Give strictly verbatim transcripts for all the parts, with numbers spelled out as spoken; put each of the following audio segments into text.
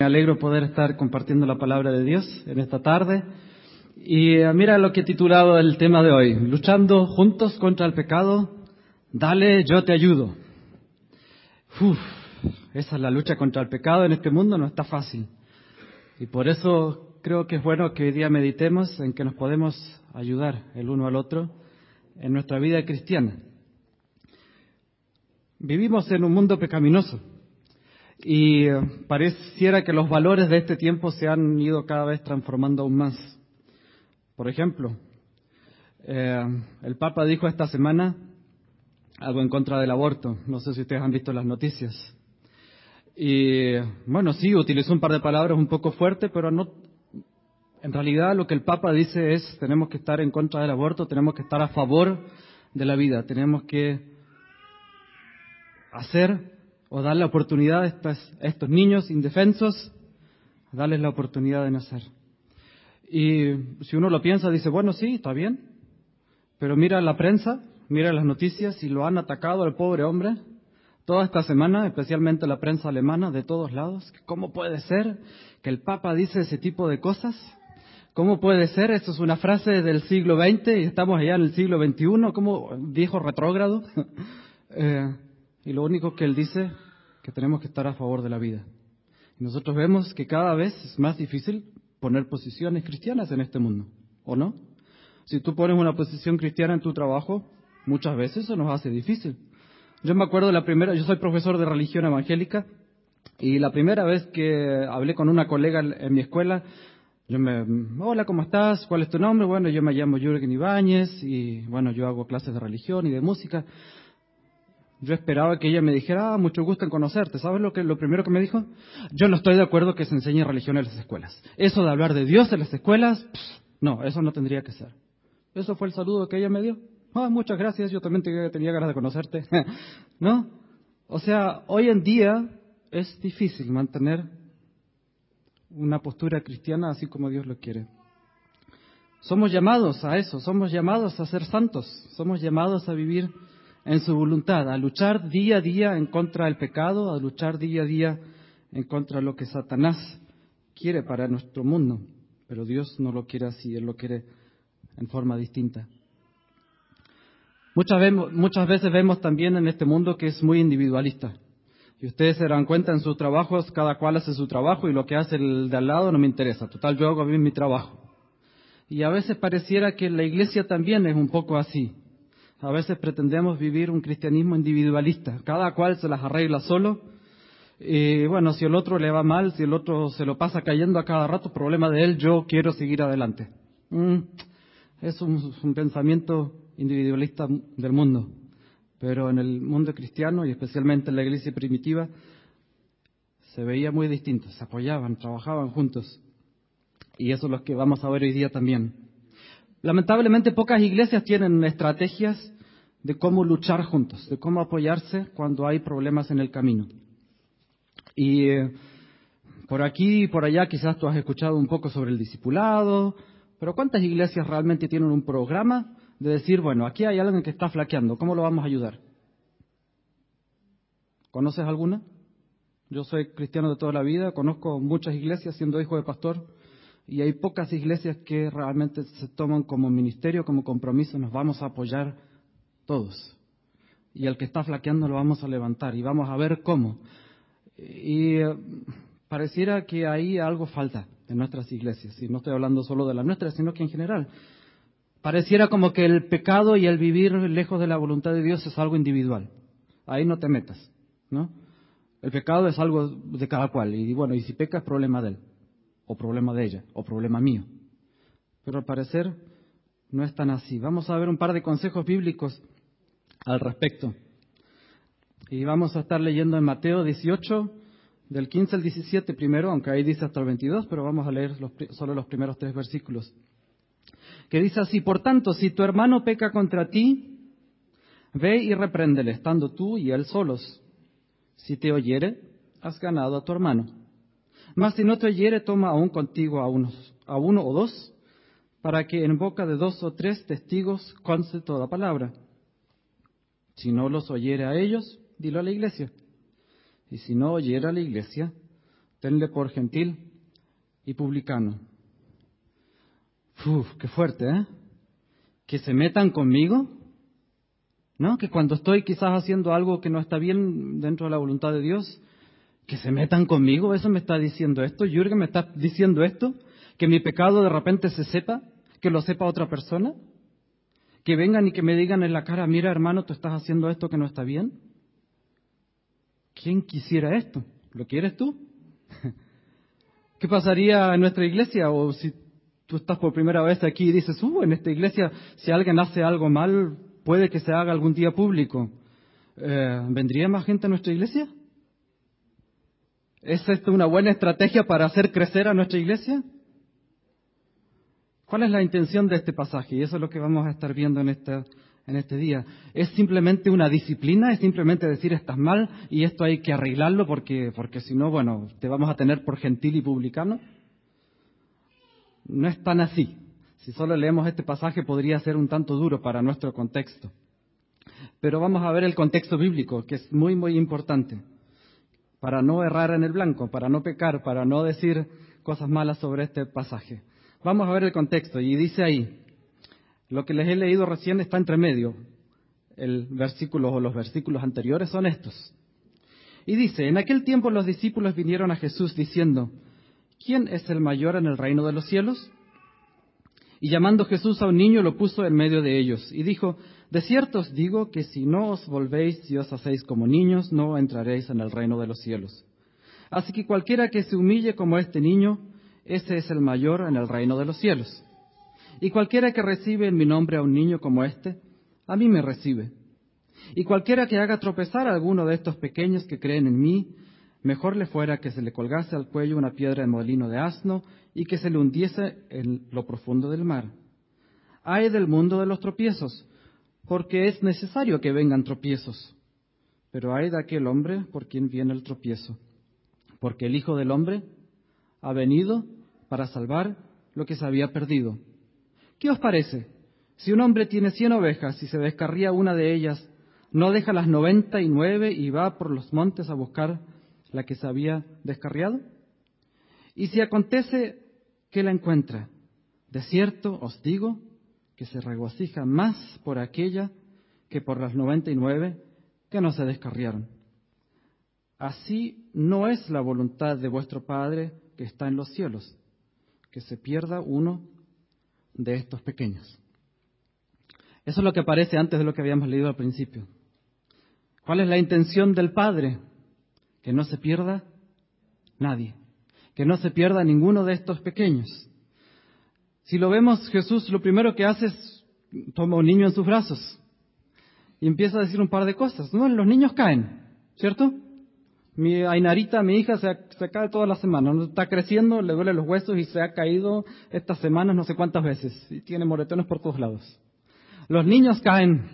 Me alegro poder estar compartiendo la palabra de Dios en esta tarde. Y eh, mira lo que he titulado el tema de hoy: luchando juntos contra el pecado, dale, yo te ayudo. Uf, esa es la lucha contra el pecado en este mundo, no está fácil. Y por eso creo que es bueno que hoy día meditemos en que nos podemos ayudar el uno al otro en nuestra vida cristiana. Vivimos en un mundo pecaminoso. Y pareciera que los valores de este tiempo se han ido cada vez transformando aún más. Por ejemplo, eh, el Papa dijo esta semana algo en contra del aborto. No sé si ustedes han visto las noticias. Y bueno, sí, utilizó un par de palabras un poco fuertes, pero no. En realidad lo que el Papa dice es: tenemos que estar en contra del aborto, tenemos que estar a favor de la vida, tenemos que hacer o dar la oportunidad a, estas, a estos niños indefensos, darles la oportunidad de nacer. Y si uno lo piensa, dice, bueno, sí, está bien, pero mira la prensa, mira las noticias y lo han atacado al pobre hombre toda esta semana, especialmente la prensa alemana de todos lados. ¿Cómo puede ser que el Papa dice ese tipo de cosas? ¿Cómo puede ser? Esto es una frase del siglo veinte y estamos allá en el siglo veintiuno, como viejo retrógrado. eh, Y lo único que él dice, que tenemos que estar a favor de la vida. Y nosotros vemos que cada vez es más difícil poner posiciones cristianas en este mundo, ¿o no? Si tú pones una posición cristiana en tu trabajo, muchas veces eso nos hace difícil. Yo me acuerdo de la primera, yo soy profesor de religión evangélica, y la primera vez que hablé con una colega en mi escuela, yo me, hola, ¿cómo estás? ¿Cuál es tu nombre? Bueno, yo me llamo Jürgen Ibáñez, y bueno, yo hago clases de religión y de música. Yo esperaba que ella me dijera, ah, mucho gusto en conocerte. ¿Sabes lo que lo primero que me dijo? Yo no estoy de acuerdo que se enseñe religión en las escuelas. Eso de hablar de Dios en las escuelas, pff, no, eso no tendría que ser. Eso fue el saludo que ella me dio. Ah, muchas gracias, yo también tenía ganas de conocerte. ¿No? O sea, hoy en día es difícil mantener una postura cristiana así como Dios lo quiere. Somos llamados a eso, somos llamados a ser santos, somos llamados a vivir en su voluntad, a luchar día a día en contra del pecado, a luchar día a día en contra de lo que Satanás quiere para nuestro mundo. Pero Dios no lo quiere así, Él lo quiere en forma distinta. Muchas, vemos, muchas veces vemos también en este mundo que es muy individualista. Y ustedes se dan cuenta en sus trabajos, cada cual hace su trabajo y lo que hace el de al lado no me interesa. Total, yo hago bien mi trabajo. Y a veces pareciera que la iglesia también es un poco así. A veces pretendemos vivir un cristianismo individualista. Cada cual se las arregla solo. Y bueno, si el otro le va mal, si el otro se lo pasa cayendo a cada rato, problema de él, yo quiero seguir adelante. Mm, es un, un pensamiento individualista del mundo. Pero en el mundo cristiano, y especialmente en la iglesia primitiva, se veía muy distinto. Se apoyaban, trabajaban juntos. Y eso es lo que vamos a ver hoy día también. Lamentablemente pocas iglesias tienen estrategias de cómo luchar juntos, de cómo apoyarse cuando hay problemas en el camino. Y eh, por aquí y por allá quizás tú has escuchado un poco sobre el discipulado, pero ¿cuántas iglesias realmente tienen un programa de decir, bueno, aquí hay alguien que está flaqueando, ¿cómo lo vamos a ayudar? ¿Conoces alguna? Yo soy cristiano de toda la vida, conozco muchas iglesias siendo hijo de pastor. Y hay pocas iglesias que realmente se toman como ministerio, como compromiso, nos vamos a apoyar todos. Y el que está flaqueando lo vamos a levantar y vamos a ver cómo. Y eh, pareciera que ahí algo falta en nuestras iglesias. Y no estoy hablando solo de las nuestras, sino que en general. Pareciera como que el pecado y el vivir lejos de la voluntad de Dios es algo individual. Ahí no te metas, ¿no? El pecado es algo de cada cual. Y bueno, y si peca es problema de él. O problema de ella, o problema mío. Pero al parecer no es tan así. Vamos a ver un par de consejos bíblicos al respecto. Y vamos a estar leyendo en Mateo dieciocho, del quince al diecisiete primero, aunque ahí dice hasta el veintidós, pero vamos a leer los, solo los primeros tres versículos. Que dice así: por tanto, si tu hermano peca contra ti, ve y repréndele, estando tú y él solos. Si te oyere, has ganado a tu hermano. Mas si no te oyere, toma aún contigo a, unos, a uno o dos, para que en boca de dos o tres testigos conste toda palabra. Si no los oyere a ellos, dilo a la iglesia. Y si no oyere a la iglesia, tenle por gentil y publicano. Uf, qué fuerte, ¿eh? Que se metan conmigo, ¿no? Que cuando estoy quizás haciendo algo que no está bien dentro de la voluntad de Dios, que se metan conmigo, ¿eso me está diciendo esto? ¿Jürgen me está diciendo esto? ¿Que mi pecado de repente se sepa? ¿Que lo sepa otra persona? ¿Que vengan y que me digan en la cara, mira hermano, tú estás haciendo esto que no está bien? ¿Quién quisiera esto? ¿Lo quieres tú? ¿Qué pasaría en nuestra iglesia? O si tú estás por primera vez aquí y dices, uh, en esta iglesia, si alguien hace algo mal, puede que se haga algún día público. Eh, ¿Vendría más gente a nuestra iglesia? ¿Es esto una buena estrategia para hacer crecer a nuestra iglesia? ¿Cuál es la intención de este pasaje? Y eso es lo que vamos a estar viendo en este, en este día. ¿Es simplemente una disciplina? ¿Es simplemente decir estás mal y esto hay que arreglarlo porque, porque si no, bueno, te vamos a tener por gentil y publicano? No es tan así. Si solo leemos este pasaje podría ser un tanto duro para nuestro contexto. Pero vamos a ver el contexto bíblico, que es muy, muy importante, para no errar en el blanco, para no pecar, para no decir cosas malas sobre este pasaje. Vamos a ver el contexto, y dice ahí, lo que les he leído recién está entre medio. El versículo o los versículos anteriores son estos. Y dice, en aquel tiempo los discípulos vinieron a Jesús diciendo, ¿quién es el mayor en el reino de los cielos? Y llamando Jesús a un niño lo puso en medio de ellos, y dijo, de cierto os digo que si no os volvéis y os hacéis como niños, no entraréis en el reino de los cielos. Así que cualquiera que se humille como este niño, ese es el mayor en el reino de los cielos. Y cualquiera que recibe en mi nombre a un niño como este, a mí me recibe. Y cualquiera que haga tropezar a alguno de estos pequeños que creen en mí, mejor le fuera que se le colgase al cuello una piedra de molino de asno y que se le hundiese en lo profundo del mar. Ay del mundo de los tropiezos, porque es necesario que vengan tropiezos. Pero ay de aquel hombre por quien viene el tropiezo, porque el Hijo del Hombre ha venido para salvar lo que se había perdido. ¿Qué os parece? Si un hombre tiene cien ovejas y se descarría una de ellas, ¿no deja las noventa y nueve y va por los montes a buscar la que se había descarriado? Y si acontece que la encuentra, de cierto os digo que se regocija más por aquella que por las noventa y nueve que no se descarriaron. Así no es la voluntad de vuestro Padre que está en los cielos, que se pierda uno de estos pequeños. Eso es lo que aparece antes de lo que habíamos leído al principio. ¿Cuál es la intención del Padre? Que no se pierda nadie, que no se pierda ninguno de estos pequeños. Si lo vemos, Jesús lo primero que hace es toma un niño en sus brazos y empieza a decir un par de cosas. No, los niños caen, ¿cierto? Mi Ainarita, mi hija, se, se cae toda la semana. No está creciendo, le duele los huesos y se ha caído estas semanas no sé cuántas veces. Y tiene moretones por todos lados. Los niños caen,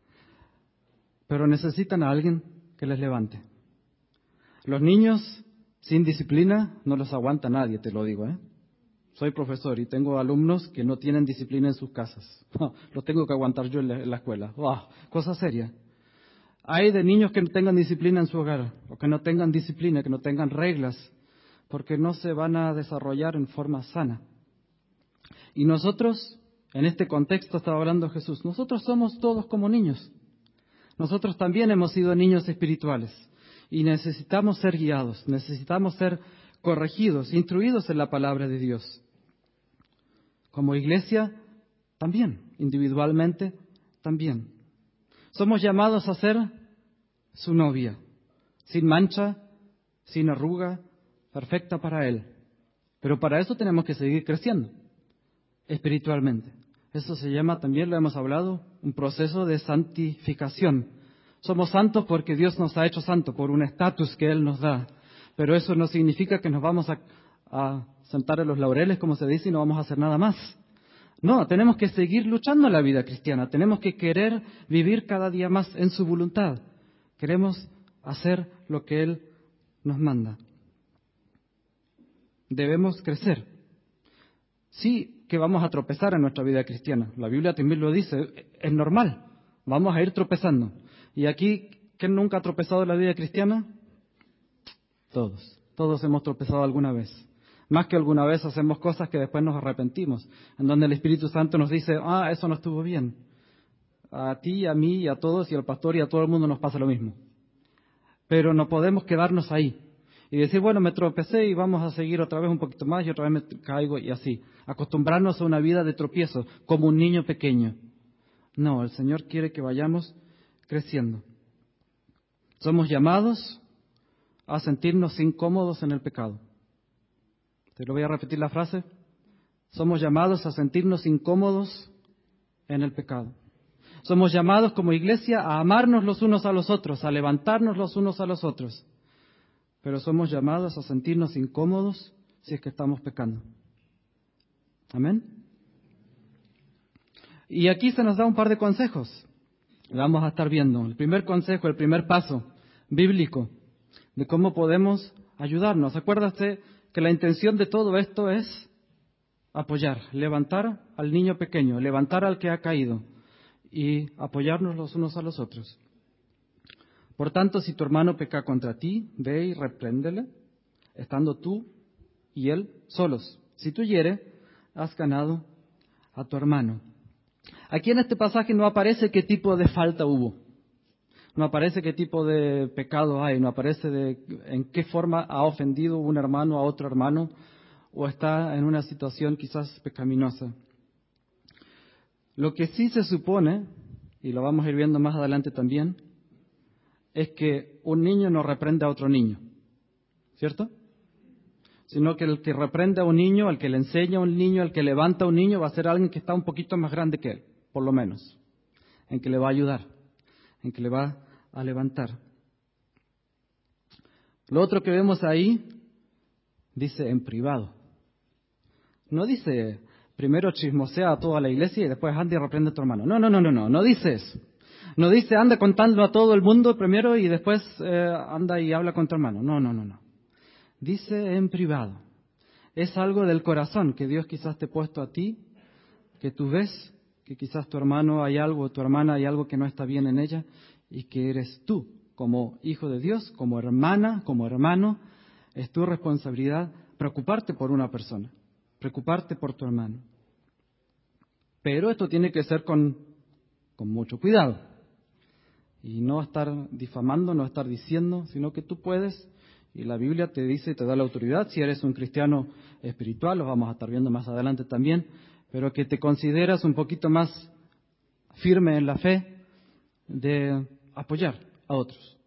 pero necesitan a alguien que les levante. Los niños sin disciplina no los aguanta nadie, te lo digo, ¿eh? Soy profesor y tengo alumnos que no tienen disciplina en sus casas. Los tengo que aguantar yo en la, en la escuela. ¡Wow! Cosa seria. Hay de niños que no tengan disciplina en su hogar, o que no tengan disciplina, que no tengan reglas, porque no se van a desarrollar en forma sana. Y nosotros, en este contexto estaba hablando Jesús, nosotros somos todos como niños. Nosotros también hemos sido niños espirituales y necesitamos ser guiados, necesitamos ser corregidos, instruidos en la palabra de Dios. Como iglesia, también, individualmente, también. Somos llamados a ser su novia, sin mancha, sin arruga, perfecta para Él. Pero para eso tenemos que seguir creciendo espiritualmente. Eso se llama, también lo hemos hablado, un proceso de santificación. Somos santos porque Dios nos ha hecho santos, por un estatus que Él nos da. Pero eso no significa que nos vamos a, a sentar en los laureles, como se dice, y no vamos a hacer nada más. No, tenemos que seguir luchando en la vida cristiana. Tenemos que querer vivir cada día más en su voluntad. Queremos hacer lo que Él nos manda. Debemos crecer. Sí que vamos a tropezar en nuestra vida cristiana. La Biblia también lo dice, es normal. Vamos a ir tropezando. Y aquí, ¿quién nunca ha tropezado en la vida cristiana? Todos. Todos hemos tropezado alguna vez. Más que alguna vez hacemos cosas que después nos arrepentimos, en donde el Espíritu Santo nos dice, ah, eso no estuvo bien. A ti, a mí, y a todos, y al pastor, y a todo el mundo nos pasa lo mismo. Pero no podemos quedarnos ahí y decir, bueno, me tropecé y vamos a seguir otra vez un poquito más y otra vez me caigo y así. Acostumbrarnos a una vida de tropiezo, como un niño pequeño. No, el Señor quiere que vayamos creciendo. Somos llamados a sentirnos incómodos en el pecado. Te lo voy a repetir la frase. Somos llamados a sentirnos incómodos en el pecado. Somos llamados como iglesia a amarnos los unos a los otros, a levantarnos los unos a los otros. Pero somos llamados a sentirnos incómodos si es que estamos pecando. Amén. Y aquí se nos da un par de consejos. Vamos a estar viendo. El primer consejo, el primer paso bíblico de cómo podemos ayudarnos. Acuérdate que la intención de todo esto es apoyar, levantar al niño pequeño, levantar al que ha caído y apoyarnos los unos a los otros. Por tanto, si tu hermano peca contra ti, ve y repréndele, estando tú y él solos. Si tú hieres, has ganado a tu hermano. Aquí en este pasaje no aparece qué tipo de falta hubo. No aparece qué tipo de pecado hay. No aparece de en qué forma ha ofendido un hermano a otro hermano o está en una situación quizás pecaminosa. Lo que sí se supone, y lo vamos a ir viendo más adelante también, es que un niño no reprende a otro niño, ¿cierto? Sino que el que reprende a un niño, el que le enseña a un niño, el que levanta a un niño, va a ser alguien que está un poquito más grande que él, por lo menos, en que le va a ayudar, en que le va a levantar. Lo otro que vemos ahí, dice en privado. No dice primero chismosea a toda la iglesia y después anda y reprende a tu hermano. No, no, no, no, no, no dice eso. No dice anda contando a todo el mundo primero y después eh, anda y habla con tu hermano. No, no, no, no. Dice en privado. Es algo del corazón que Dios quizás te ha puesto a ti, que tú ves que quizás tu hermano hay algo, tu hermana hay algo que no está bien en ella y que eres tú, como hijo de Dios, como hermana, como hermano, es tu responsabilidad preocuparte por una persona, preocuparte por tu hermano. Pero esto tiene que ser con, con mucho cuidado. Y no estar difamando, no estar diciendo, sino que tú puedes, y la Biblia te dice, te da la autoridad, si eres un cristiano espiritual, lo vamos a estar viendo más adelante también, pero que te consideras un poquito más firme en la fe de apoyar a otros.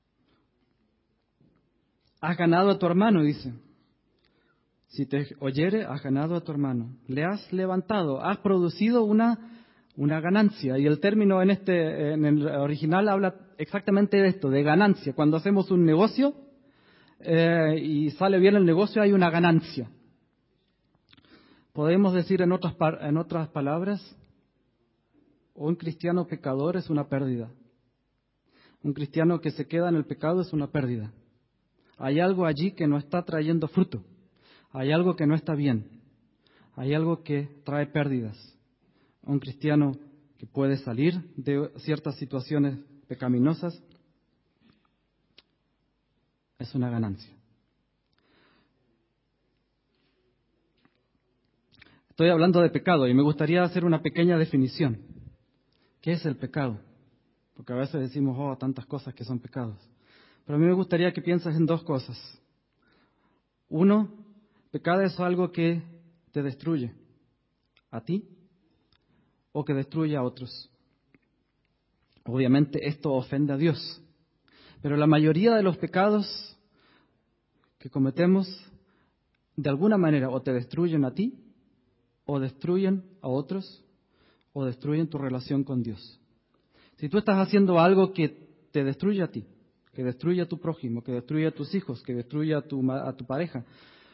Has ganado a tu hermano, dice. Si te oyere, has ganado a tu hermano. Le has levantado, has producido una Una ganancia. Y el término en este, en el original habla exactamente de esto, de ganancia. Cuando hacemos un negocio eh, y sale bien el negocio, hay una ganancia. Podemos decir en otras, en otras palabras, un cristiano pecador es una pérdida. Un cristiano que se queda en el pecado es una pérdida. Hay algo allí que no está trayendo fruto. Hay algo que no está bien. Hay algo que trae pérdidas. Un cristiano que puede salir de ciertas situaciones pecaminosas es una ganancia. Estoy hablando de pecado y me gustaría hacer una pequeña definición. ¿Qué es el pecado? Porque a veces decimos, oh, tantas cosas que son pecados. Pero a mí me gustaría que pienses en dos cosas. Uno, pecado es algo que te destruye a ti o que destruye a otros. Obviamente esto ofende a Dios, pero la mayoría de los pecados que cometemos de alguna manera o te destruyen a ti, o destruyen a otros, o destruyen tu relación con Dios. Si tú estás haciendo algo que te destruye a ti, que destruye a tu prójimo, que destruye a tus hijos, que destruye a tu, a tu pareja,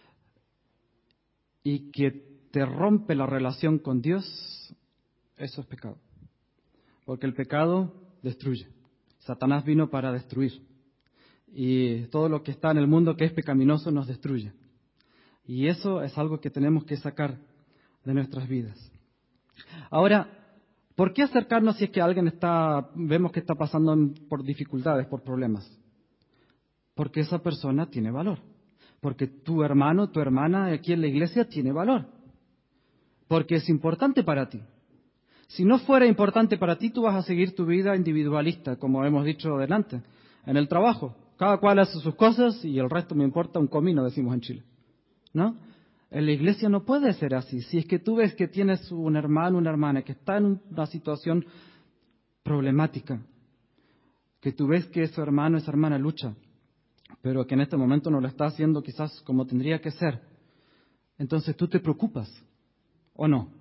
y que te rompe la relación con Dios, eso es pecado. Porque el pecado destruye. Satanás vino para destruir. Y todo lo que está en el mundo que es pecaminoso nos destruye. Y eso es algo que tenemos que sacar de nuestras vidas. Ahora, ¿por qué acercarnos si es que alguien está, vemos que está pasando por dificultades, por problemas? Porque esa persona tiene valor. Porque tu hermano, tu hermana aquí en la iglesia tiene valor. Porque es importante para ti. Si no fuera importante para ti, tú vas a seguir tu vida individualista, como hemos dicho adelante, en el trabajo. Cada cual hace sus cosas y el resto me importa un comino, decimos en Chile. ¿No? En la iglesia no puede ser así. Si es que tú ves que tienes un hermano, una hermana que está en una situación problemática, que tú ves que ese hermano, esa hermana lucha, pero que en este momento no lo está haciendo quizás como tendría que ser, entonces tú te preocupas, ¿o no?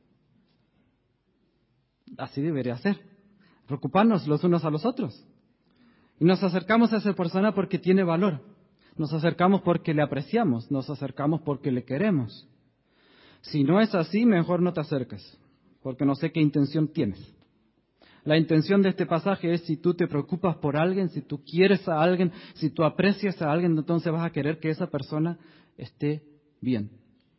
Así debería ser. Preocuparnos los unos a los otros. Y nos acercamos a esa persona porque tiene valor. Nos acercamos porque le apreciamos. Nos acercamos porque le queremos. Si no es así, mejor no te acerques, porque no sé qué intención tienes. La intención de este pasaje es si tú te preocupas por alguien, si tú quieres a alguien, si tú aprecias a alguien, entonces vas a querer que esa persona esté bien.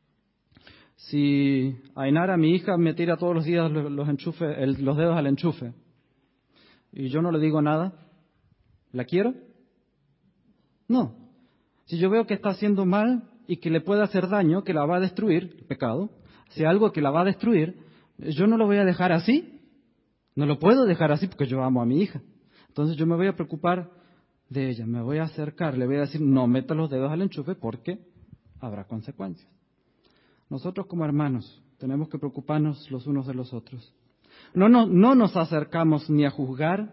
Si Ainara, mi hija, me tira todos los días los, los, enchufe, el, los dedos al enchufe y yo no le digo nada, ¿la quiero? No. Si yo veo que está haciendo mal y que le puede hacer daño, que la va a destruir, el pecado, si algo que la va a destruir, yo no lo voy a dejar así. No lo puedo dejar así porque yo amo a mi hija. Entonces yo me voy a preocupar de ella, me voy a acercar, le voy a decir, no meta los dedos al enchufe porque habrá consecuencias. Nosotros como hermanos tenemos que preocuparnos los unos de los otros. No, no, no nos acercamos ni a juzgar,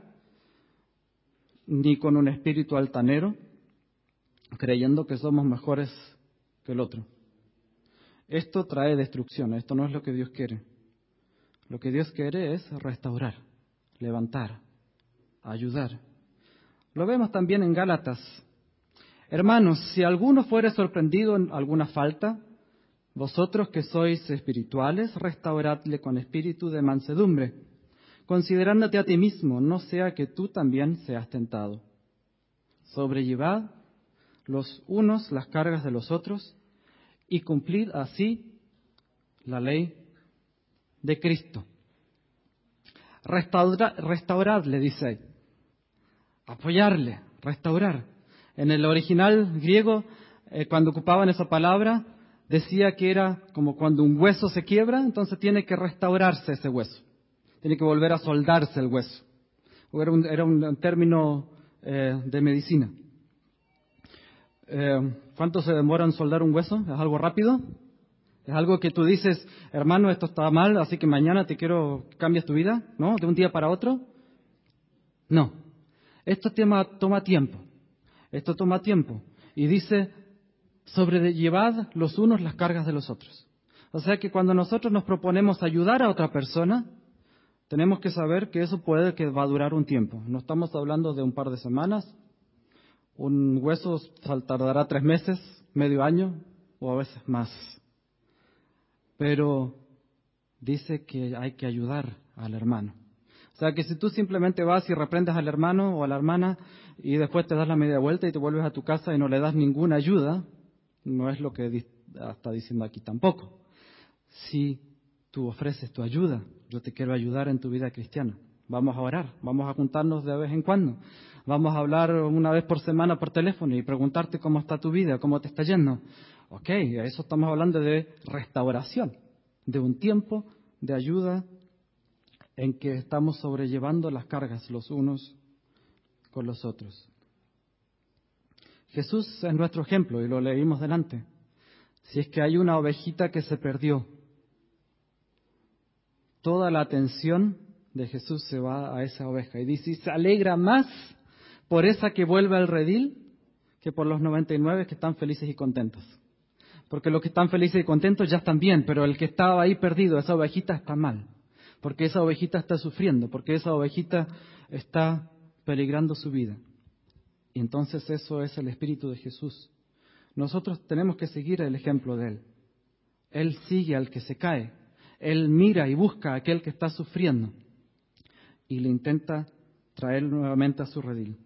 ni con un espíritu altanero, creyendo que somos mejores que el otro. Esto trae destrucción, esto no es lo que Dios quiere. Lo que Dios quiere es restaurar, levantar, ayudar. Lo vemos también en Gálatas. Hermanos, si alguno fuere sorprendido en alguna falta, vosotros que sois espirituales, restauradle con espíritu de mansedumbre, considerándote a ti mismo, no sea que tú también seas tentado. Sobrellevad los unos las cargas de los otros y cumplid así la ley de Cristo. Restaura, restauradle, dice ahí. Apoyarle, restaurar. En el original griego, eh, cuando ocupaban esa palabra, decía que era como cuando un hueso se quiebra, entonces tiene que restaurarse ese hueso. Tiene que volver a soldarse el hueso. Era un, era un término eh, de medicina. Eh, ¿Cuánto se demora en soldar un hueso? ¿Es algo rápido? ¿Es algo que tú dices, hermano, esto está mal, así que mañana te quiero que cambies tu vida? ¿No? ¿De un día para otro? No. Esto toma, toma tiempo. Esto toma tiempo. Y dice, sobrellevad los unos las cargas de los otros. O sea que cuando nosotros nos proponemos ayudar a otra persona, tenemos que saber que eso puede que va a durar un tiempo. No estamos hablando de un par de semanas. Un hueso tardará tres meses, medio año o a veces más. Pero dice que hay que ayudar al hermano. O sea que si tú simplemente vas y reprendes al hermano o a la hermana y después te das la media vuelta y te vuelves a tu casa y no le das ninguna ayuda, no es lo que está diciendo aquí tampoco. Si tú ofreces tu ayuda, yo te quiero ayudar en tu vida cristiana. Vamos a orar, vamos a juntarnos de vez en cuando. Vamos a hablar una vez por semana por teléfono y preguntarte cómo está tu vida, cómo te está yendo. Ok, eso estamos hablando de restauración, de un tiempo de ayuda en que estamos sobrellevando las cargas los unos con los otros. Jesús es nuestro ejemplo y lo leímos delante. Si es que hay una ovejita que se perdió, toda la atención de Jesús se va a esa oveja y dice, y se alegra más por esa que vuelve al redil que por los noventa y nueve que están felices y contentos. Porque los que están felices y contentos ya están bien, pero el que estaba ahí perdido, esa ovejita está mal. Porque esa ovejita está sufriendo, porque esa ovejita está peligrando su vida. Y entonces eso es el Espíritu de Jesús. Nosotros tenemos que seguir el ejemplo de Él. Él sigue al que se cae. Él mira y busca a aquel que está sufriendo y le intenta traer nuevamente a su redil.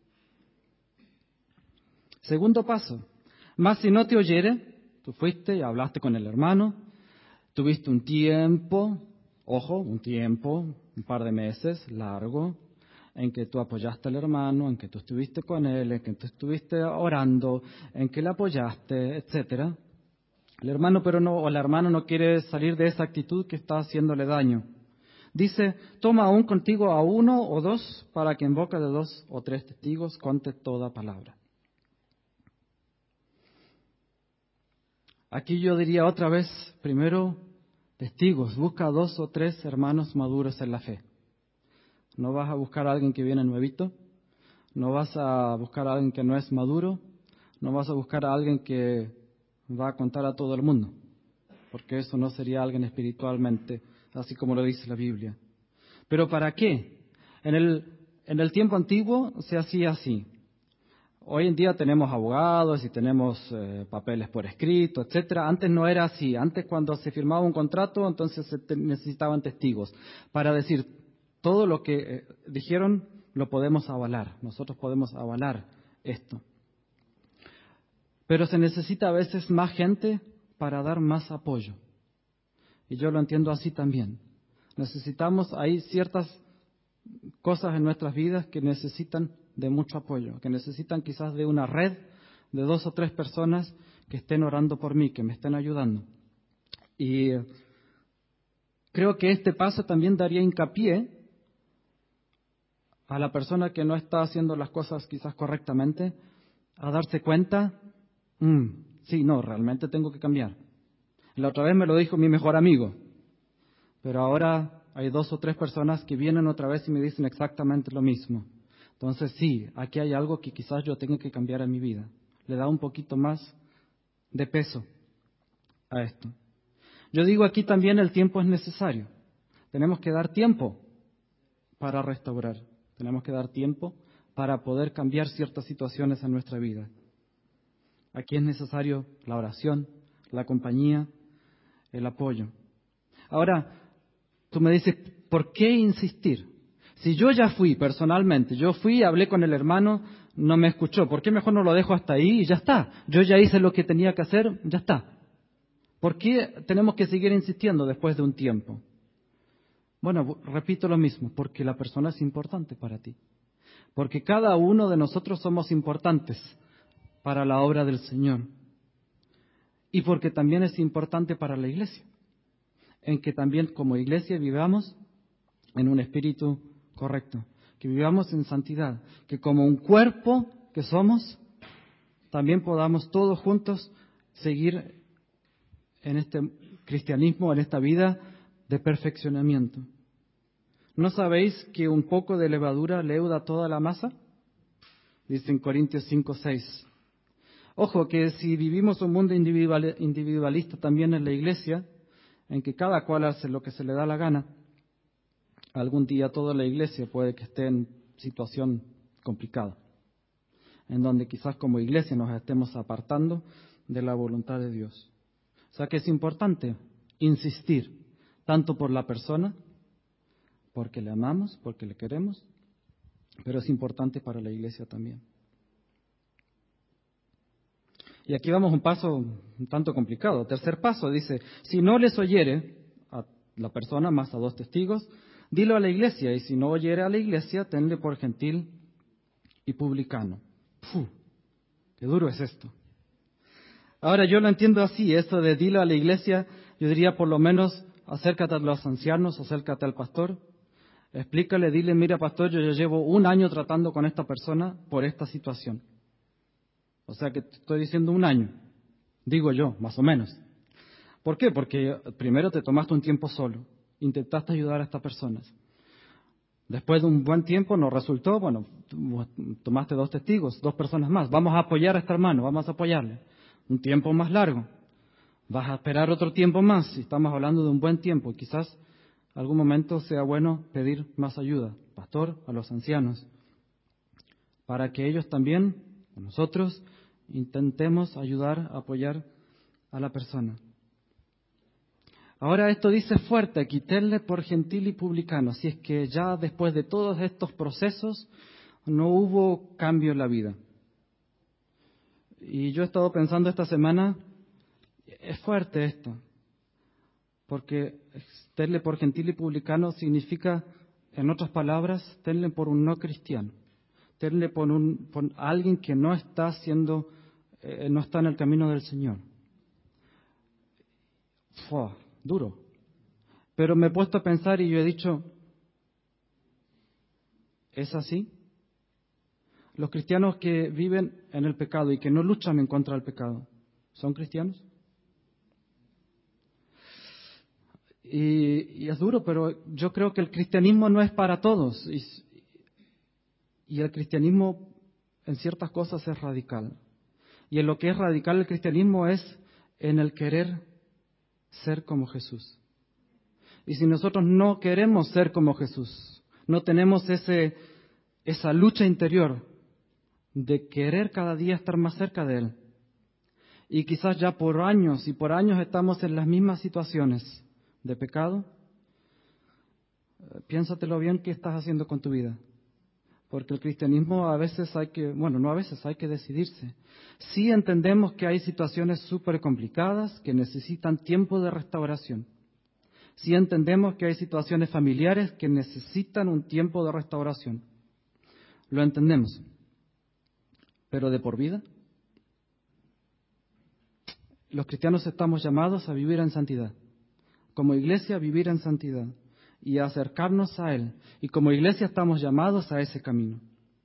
Segundo paso, mas si no te oyere, tú fuiste y hablaste con el hermano, tuviste un tiempo, ojo, un tiempo, un par de meses, largo, en que tú apoyaste al hermano, en que tú estuviste con él, en que tú estuviste orando, en que le apoyaste, etcétera. El hermano pero no, o la hermana no quiere salir de esa actitud que está haciéndole daño. Dice, toma aún contigo a uno o dos para que en boca de dos o tres testigos conte toda palabra. Aquí yo diría otra vez, primero, testigos. Busca a dos o tres hermanos maduros en la fe. No vas a buscar a alguien que viene nuevito, no vas a buscar a alguien que no es maduro, no vas a buscar a alguien que va a contar a todo el mundo, porque eso no sería alguien espiritualmente, así como lo dice la Biblia. ¿Pero para qué? En el, en el tiempo antiguo se hacía así. Hoy en día tenemos abogados y tenemos eh, papeles por escrito, etcétera. Antes no era así. Antes, cuando se firmaba un contrato, entonces se te, necesitaban testigos para decir todo lo que eh, dijeron lo podemos avalar. Nosotros podemos avalar esto. Pero se necesita a veces más gente para dar más apoyo. Y yo lo entiendo así también. Necesitamos, hay ciertas cosas en nuestras vidas que necesitan de mucho apoyo, que necesitan quizás de una red de dos o tres personas que estén orando por mí, que me estén ayudando. Y creo que este paso también daría hincapié a la persona que no está haciendo las cosas quizás correctamente, a darse cuenta, mm, sí, no, realmente tengo que cambiar. La otra vez me lo dijo mi mejor amigo, pero ahora hay dos o tres personas que vienen otra vez y me dicen exactamente lo mismo. Entonces sí, aquí hay algo que quizás yo tenga que cambiar en mi vida. Le da un poquito más de peso a esto. Yo digo aquí también el tiempo es necesario. Tenemos que dar tiempo para restaurar. Tenemos que dar tiempo para poder cambiar ciertas situaciones en nuestra vida. Aquí es necesario la oración, la compañía, el apoyo. Ahora, tú me dices, ¿por qué insistir? Si yo ya fui personalmente, yo fui, hablé con el hermano, no me escuchó, ¿por qué mejor no lo dejo hasta ahí y ya está? Yo ya hice lo que tenía que hacer, ya está. ¿Por qué tenemos que seguir insistiendo después de un tiempo? Bueno, repito lo mismo, porque la persona es importante para ti. Porque cada uno de nosotros somos importantes para la obra del Señor. Y porque también es importante para la iglesia. En que también como iglesia vivamos en un espíritu correcto. Que vivamos en santidad. Que como un cuerpo que somos, también podamos todos juntos seguir en este cristianismo, en esta vida de perfeccionamiento. ¿No sabéis que un poco de levadura leuda toda la masa? Dice en Corintios cinco seis. Ojo, que si vivimos un mundo individual, individualista también en la iglesia, en que cada cual hace lo que se le da la gana, algún día toda la iglesia puede que esté en situación complicada, en donde quizás como iglesia nos estemos apartando de la voluntad de Dios. O sea que es importante insistir, tanto por la persona, porque le amamos, porque le queremos, pero es importante para la iglesia también. Y aquí vamos un paso un tanto complicado. Tercer paso, dice, si no les oyere a la persona más a dos testigos, dilo a la iglesia, y si no oyere a la iglesia, tenle por gentil y publicano. ¡Puh! ¡Qué duro es esto! Ahora yo lo entiendo así, esto de dilo a la iglesia, yo diría por lo menos acércate a los ancianos, acércate al pastor, explícale, dile, mira pastor, yo ya llevo un año tratando con esta persona por esta situación. O sea que te estoy diciendo un año, digo yo, más o menos. ¿Por qué? Porque primero te tomaste un tiempo solo, intentaste ayudar a estas personas. Después de un buen tiempo no resultó, bueno, tomaste dos testigos, dos personas más. Vamos a apoyar a este hermano, vamos a apoyarle. Un tiempo más largo. Vas a esperar otro tiempo más, si estamos hablando de un buen tiempo. Quizás algún momento sea bueno pedir más ayuda, pastor, a los ancianos, para que ellos también, nosotros, intentemos ayudar, apoyar a la persona. Ahora esto dice fuerte, quitarle por gentil y publicano, si es que ya después de todos estos procesos no hubo cambio en la vida. Y yo he estado pensando esta semana, es fuerte esto, porque quitarle por gentil y publicano significa en otras palabras, tenle por un no cristiano. Tenle por, un, por alguien que no está haciendo, eh, no está en el camino del Señor. Fue duro. Pero me he puesto a pensar y yo he dicho, ¿es así? Los cristianos que viven en el pecado y que no luchan en contra del pecado, ¿son cristianos? Y, y es duro, pero yo creo que el cristianismo no es para todos. Y, y el cristianismo en ciertas cosas es radical. Y en lo que es radical el cristianismo es en el querer ser como Jesús. Y si nosotros no queremos ser como Jesús, no tenemos ese, esa lucha interior de querer cada día estar más cerca de Él, y quizás ya por años y por años estamos en las mismas situaciones de pecado, piénsatelo bien qué estás haciendo con tu vida. Porque el cristianismo a veces hay que, bueno, no a veces, hay que decidirse. Sí entendemos que hay situaciones súper complicadas que necesitan tiempo de restauración. Sí entendemos que hay situaciones familiares que necesitan un tiempo de restauración. Lo entendemos. Pero de por vida, los cristianos estamos llamados a vivir en santidad. Como iglesia, vivir en santidad y acercarnos a Él. Y como iglesia estamos llamados a ese camino.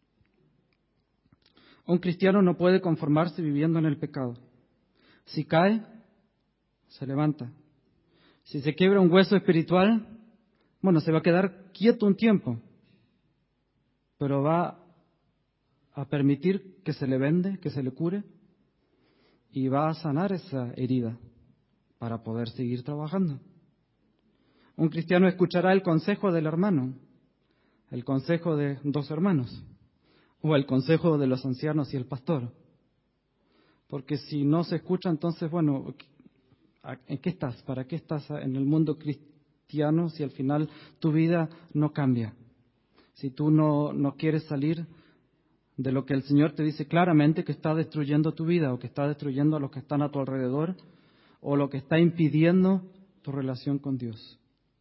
Un cristiano no puede conformarse viviendo en el pecado. Si cae, se levanta. Si se quiebra un hueso espiritual, bueno, se va a quedar quieto un tiempo, pero va a permitir que se le vende, que se le cure, y va a sanar esa herida para poder seguir trabajando. Un cristiano escuchará el consejo del hermano, el consejo de dos hermanos, o el consejo de los ancianos y el pastor. Porque si no se escucha, entonces, bueno, ¿en qué estás? ¿Para qué estás en el mundo cristiano si al final tu vida no cambia? Si tú no, no quieres salir de lo que el Señor te dice claramente que está destruyendo tu vida, o que está destruyendo a los que están a tu alrededor, o lo que está impidiendo tu relación con Dios.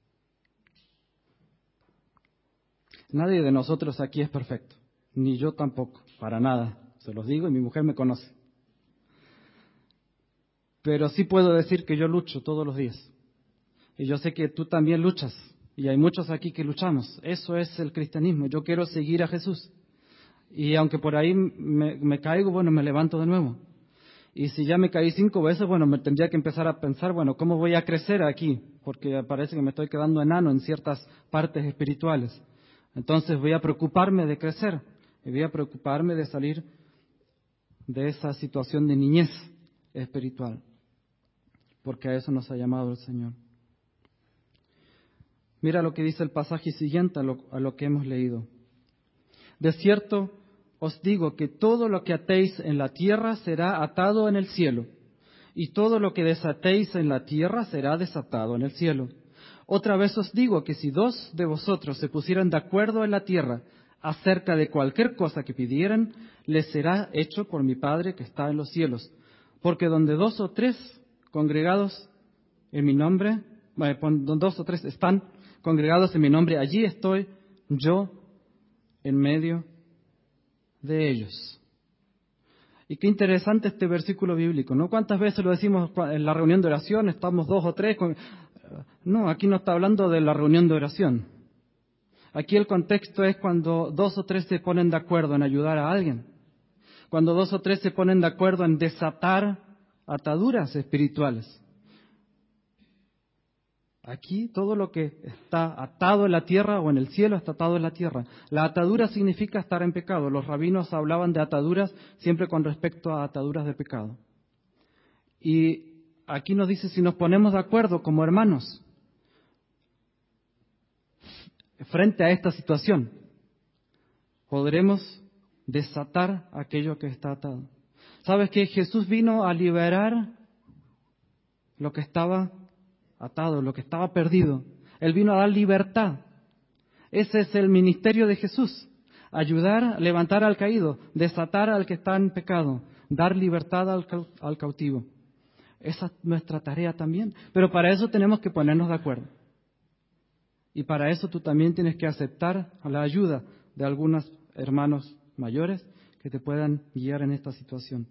Nadie de nosotros aquí es perfecto, ni yo tampoco, para nada. Se los digo y mi mujer me conoce. Pero sí puedo decir que yo lucho todos los días. Y yo sé que tú también luchas, y hay muchos aquí que luchamos. Eso es el cristianismo. Yo quiero seguir a Jesús. Y aunque por ahí me, me caigo, bueno, me levanto de nuevo. Y si ya me caí cinco veces, bueno, me tendría que empezar a pensar, bueno, ¿cómo voy a crecer aquí? Porque parece que me estoy quedando enano en ciertas partes espirituales. Entonces voy a preocuparme de crecer, y voy a preocuparme de salir de esa situación de niñez espiritual, porque a eso nos ha llamado el Señor. Mira lo que dice el pasaje siguiente a lo, a lo que hemos leído. De cierto os digo que todo lo que atéis en la tierra será atado en el cielo, y todo lo que desatéis en la tierra será desatado en el cielo. Otra vez os digo que si dos de vosotros se pusieran de acuerdo en la tierra acerca de cualquier cosa que pidieran, les será hecho por mi Padre que está en los cielos. Porque donde dos o tres congregados en mi nombre, bueno, donde dos o tres están congregados en mi nombre, allí estoy yo en medio de ellos. Y qué interesante este versículo bíblico, ¿no? ¿Cuántas veces lo decimos en la reunión de oración? Estamos dos o tres. Con... No, aquí no está hablando de la reunión de oración. Aquí el contexto es cuando dos o tres se ponen de acuerdo en ayudar a alguien. Cuando dos o tres se ponen de acuerdo en desatar ataduras espirituales. Aquí todo lo que está atado en la tierra o en el cielo está atado en la tierra. La atadura significa estar en pecado. Los rabinos hablaban de ataduras siempre con respecto a ataduras de pecado. Y aquí nos dice si nos ponemos de acuerdo como hermanos frente a esta situación, podremos desatar aquello que está atado. ¿Sabes que Jesús vino a liberar lo que estaba atado, lo que estaba perdido? Él vino a dar libertad. Ese es el ministerio de Jesús. Ayudar a levantar al caído, desatar al que está en pecado, dar libertad al, al cautivo. Esa es nuestra tarea también. Pero para eso tenemos que ponernos de acuerdo. Y para eso tú también tienes que aceptar la ayuda de algunos hermanos mayores que te puedan guiar en esta situación.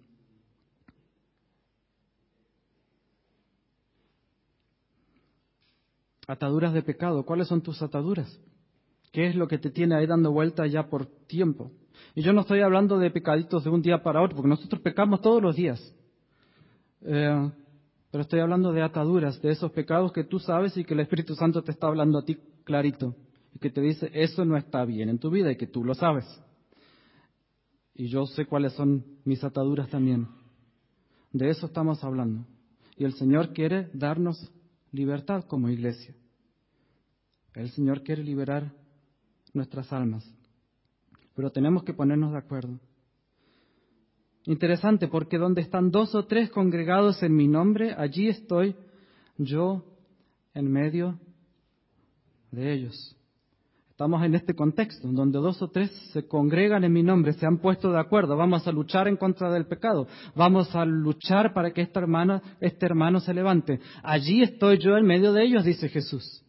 Ataduras de pecado. ¿Cuáles son tus ataduras? ¿Qué es lo que te tiene ahí dando vuelta ya por tiempo? Y yo no estoy hablando de pecaditos de un día para otro, porque nosotros pecamos todos los días. Eh, pero estoy hablando de ataduras, de esos pecados que tú sabes y que el Espíritu Santo te está hablando a ti clarito. Y que te dice, eso no está bien en tu vida y que tú lo sabes. Y yo sé cuáles son mis ataduras también. De eso estamos hablando. Y el Señor quiere darnos libertad como iglesia. El Señor quiere liberar nuestras almas. Pero tenemos que ponernos de acuerdo. Interesante, porque donde están dos o tres congregados en mi nombre, allí estoy yo en medio de ellos. Estamos en este contexto, donde dos o tres se congregan en mi nombre, se han puesto de acuerdo. Vamos a luchar en contra del pecado. Vamos a luchar para que esta hermana, este hermano se levante. Allí estoy yo en medio de ellos, dice Jesús.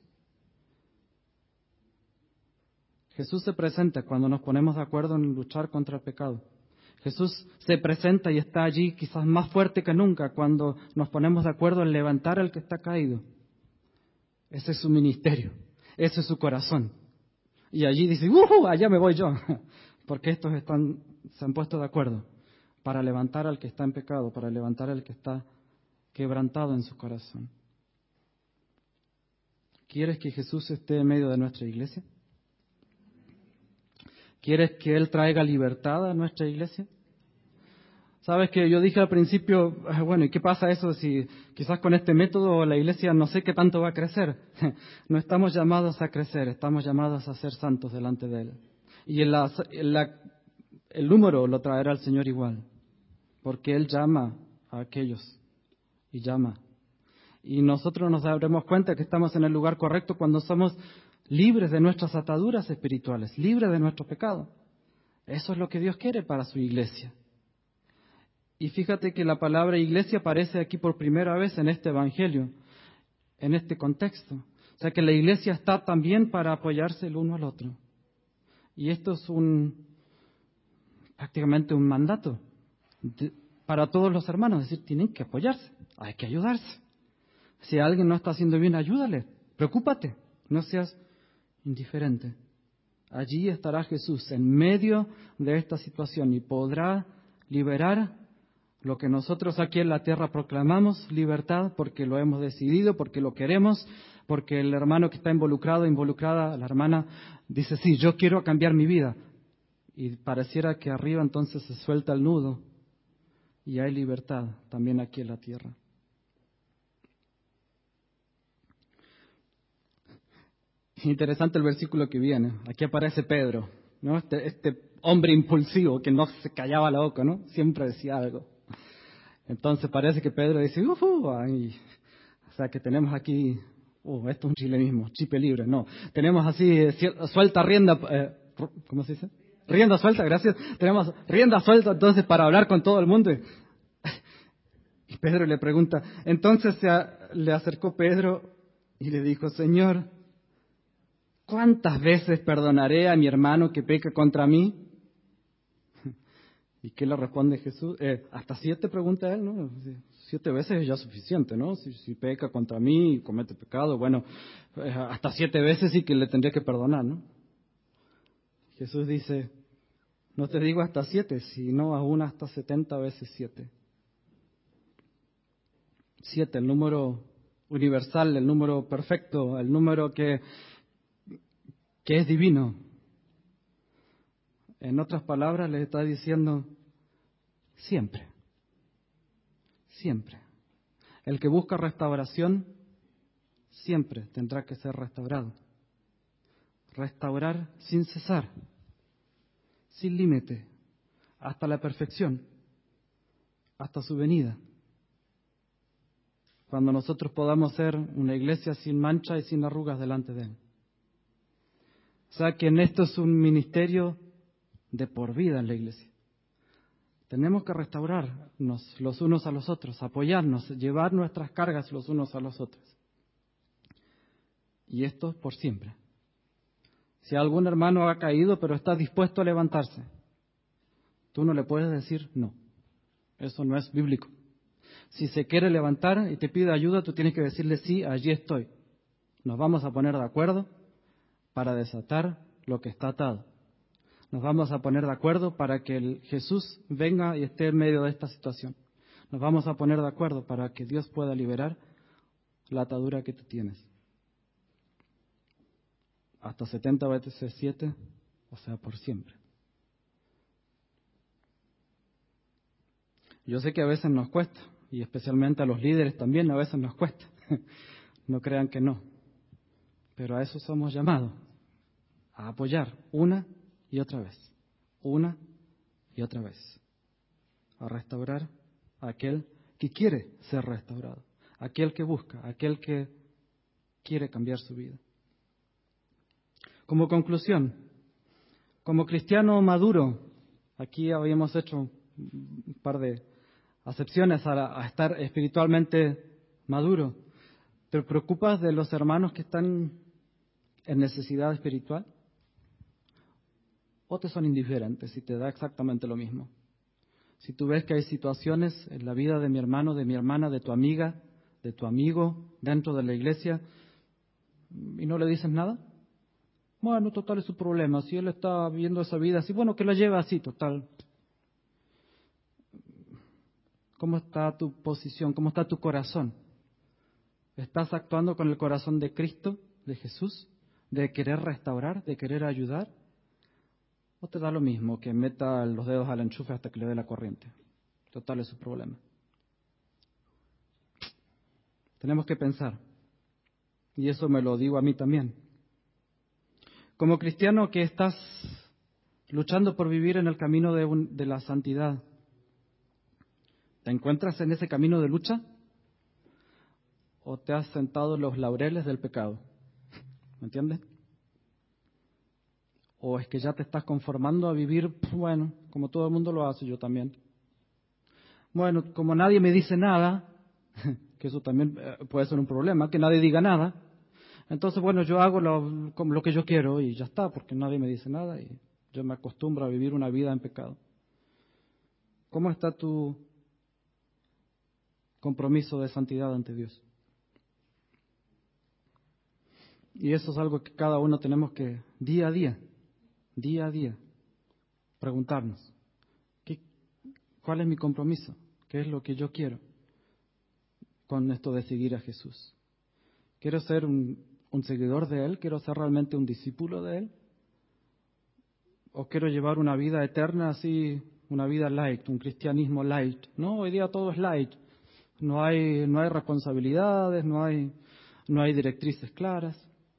Jesús se presenta cuando nos ponemos de acuerdo en luchar contra el pecado. Jesús se presenta y está allí quizás más fuerte que nunca cuando nos ponemos de acuerdo en levantar al que está caído. Ese es su ministerio, ese es su corazón. Y allí dice, ¡uh! Allá me voy yo, porque estos están, se han puesto de acuerdo para levantar al que está en pecado, para levantar al que está quebrantado en su corazón. ¿Quieres que Jesús esté en medio de nuestra iglesia? ¿Quieres que Él traiga libertad a nuestra iglesia? Sabes que yo dije al principio, bueno, ¿y qué pasa eso si quizás con este método la iglesia no sé qué tanto va a crecer? No estamos llamados a crecer, estamos llamados a ser santos delante de Él. Y en la, en la, el número lo traerá el Señor igual, porque Él llama a aquellos y llama. Y nosotros nos daremos cuenta que estamos en el lugar correcto cuando somos libres de nuestras ataduras espirituales, libres de nuestro pecado. Eso es lo que Dios quiere para su iglesia. Y fíjate que la palabra iglesia aparece aquí por primera vez en este evangelio, en este contexto. O sea que la iglesia está también para apoyarse el uno al otro. Y esto es un prácticamente un mandato de, para todos los hermanos, es decir, tienen que apoyarse, hay que ayudarse. Si alguien no está haciendo bien, ayúdale, preocúpate, no seas indiferente. Allí estará Jesús en medio de esta situación y podrá liberar lo que nosotros aquí en la tierra proclamamos, libertad, porque lo hemos decidido, porque lo queremos, porque el hermano que está involucrado, involucrada, la hermana, dice, sí, yo quiero cambiar mi vida. Y pareciera que arriba entonces se suelta el nudo y hay libertad también aquí en la tierra. Interesante el versículo que viene. Aquí aparece Pedro, ¿no? Este, este hombre impulsivo que no se callaba la boca, ¿no? Siempre decía algo. Entonces parece que Pedro dice, uff, ay, o sea que tenemos aquí, uh, esto es un chilenismo, chipe libre, no. Tenemos así, suelta rienda, eh, ¿cómo se dice? Rienda suelta, gracias. Tenemos rienda suelta entonces para hablar con todo el mundo. Y Pedro le pregunta, entonces se a, le acercó Pedro y le dijo, Señor, ¿cuántas veces perdonaré a mi hermano que peca contra mí? ¿Y qué le responde Jesús? Eh, hasta siete, pregunta él, ¿no? Siete veces es ya suficiente, ¿no? Si, si peca contra mí y comete pecado, bueno, eh, hasta siete veces sí que le tendré que perdonar, ¿no? Jesús dice, no te digo hasta siete, sino aún hasta setenta veces siete. Siete, el número universal, el número perfecto, el número que, que es divino. En otras palabras, le está diciendo siempre, siempre. El que busca restauración siempre tendrá que ser restaurado. Restaurar sin cesar, sin límite, hasta la perfección, hasta su venida. Cuando nosotros podamos ser una iglesia sin mancha y sin arrugas delante de Él. O sea que en esto es un ministerio de por vida en la iglesia. Tenemos que restaurarnos los unos a los otros, apoyarnos, llevar nuestras cargas los unos a los otros. Y esto por siempre. Si algún hermano ha caído pero está dispuesto a levantarse, tú no le puedes decir no. Eso no es bíblico. Si se quiere levantar y te pide ayuda, tú tienes que decirle sí, allí estoy. Nos vamos a poner de acuerdo para desatar lo que está atado. Nos vamos a poner de acuerdo para que el Jesús venga y esté en medio de esta situación. Nos vamos a poner de acuerdo para que Dios pueda liberar la atadura que tú tienes. Hasta setenta veces siete, o sea, por siempre. Yo sé que a veces nos cuesta, y especialmente a los líderes también a veces nos cuesta. No crean que no. Pero a eso somos llamados, a apoyar una y otra vez, una y otra vez, a restaurar a aquel que quiere ser restaurado, aquel que busca, aquel que quiere cambiar su vida. Como conclusión, como cristiano maduro, aquí habíamos hecho un par de acepciones a, a estar espiritualmente maduro. ¿Te preocupas de los hermanos que están en necesidad espiritual? ¿O te son indiferentes y te da exactamente lo mismo? Si tú ves que hay situaciones en la vida de mi hermano, de mi hermana, de tu amiga, de tu amigo, dentro de la iglesia, y no le dices nada, bueno, total es su problema. Si él está viviendo esa vida así, bueno, que la lleve así, total. ¿Cómo está tu posición? ¿Cómo está tu corazón? ¿Estás actuando con el corazón de Cristo, de Jesús, de querer restaurar, de querer ayudar? ¿O te da lo mismo que meta los dedos al enchufe hasta que le dé la corriente? Total es su problema. Tenemos que pensar. Y eso me lo digo a mí también. Como cristiano que estás luchando por vivir en el camino de, un, de la santidad, ¿te encuentras en ese camino de lucha? ¿O te has sentado en los laureles del pecado? ¿Me entiendes? ¿O es que ya te estás conformando a vivir, bueno, como todo el mundo lo hace, yo también? Bueno, como nadie me dice nada, que eso también puede ser un problema, que nadie diga nada, entonces, bueno, yo hago lo, como lo que yo quiero y ya está, porque nadie me dice nada y yo me acostumbro a vivir una vida en pecado. ¿Cómo está tu compromiso de santidad ante Dios? Y eso es algo que cada uno tenemos que, día a día, día a día, preguntarnos. ¿qué, ¿Cuál es mi compromiso? ¿Qué es lo que yo quiero con esto de seguir a Jesús? ¿Quiero ser un, un seguidor de Él? ¿Quiero ser realmente un discípulo de Él? ¿O quiero llevar una vida eterna así, una vida light, un cristianismo light? No, hoy día todo es light. No hay, no hay responsabilidades, no hay, no hay directrices claras.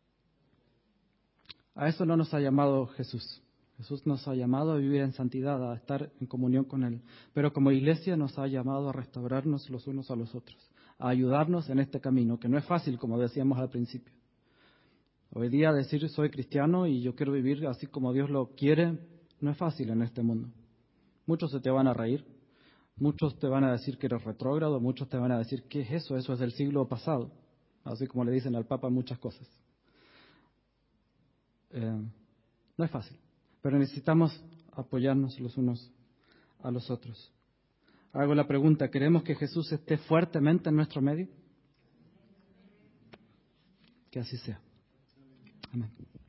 A eso no nos ha llamado Jesús. Jesús nos ha llamado a vivir en santidad, a estar en comunión con Él. Pero como iglesia nos ha llamado a restaurarnos los unos a los otros, a ayudarnos en este camino, que no es fácil, como decíamos al principio. Hoy día decir soy cristiano y yo quiero vivir así como Dios lo quiere, no es fácil en este mundo. Muchos se te van a reír, muchos te van a decir que eres retrógrado, muchos te van a decir ¿qué es eso? Eso es del siglo pasado, así como le dicen al Papa muchas cosas. Eh, no es fácil, pero necesitamos apoyarnos los unos a los otros. Hago la pregunta, ¿queremos que Jesús esté fuertemente en nuestro medio? Que así sea. Amén.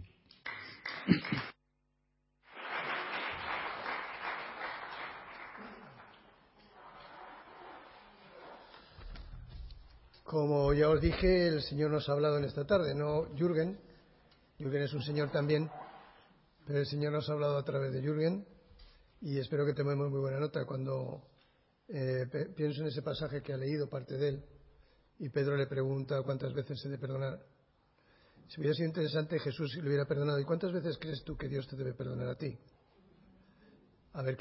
Como ya os dije, el Señor nos ha hablado en esta tarde, no Jürgen. Jürgen es un señor también, pero el Señor nos ha hablado a través de Jürgen y espero que tomemos muy buena nota. Cuando eh, pienso en ese pasaje que ha leído parte de él y Pedro le pregunta cuántas veces se debe perdonar. Si hubiera sido interesante, Jesús le hubiera perdonado. ¿Y cuántas veces crees tú que Dios te debe perdonar a ti? A ver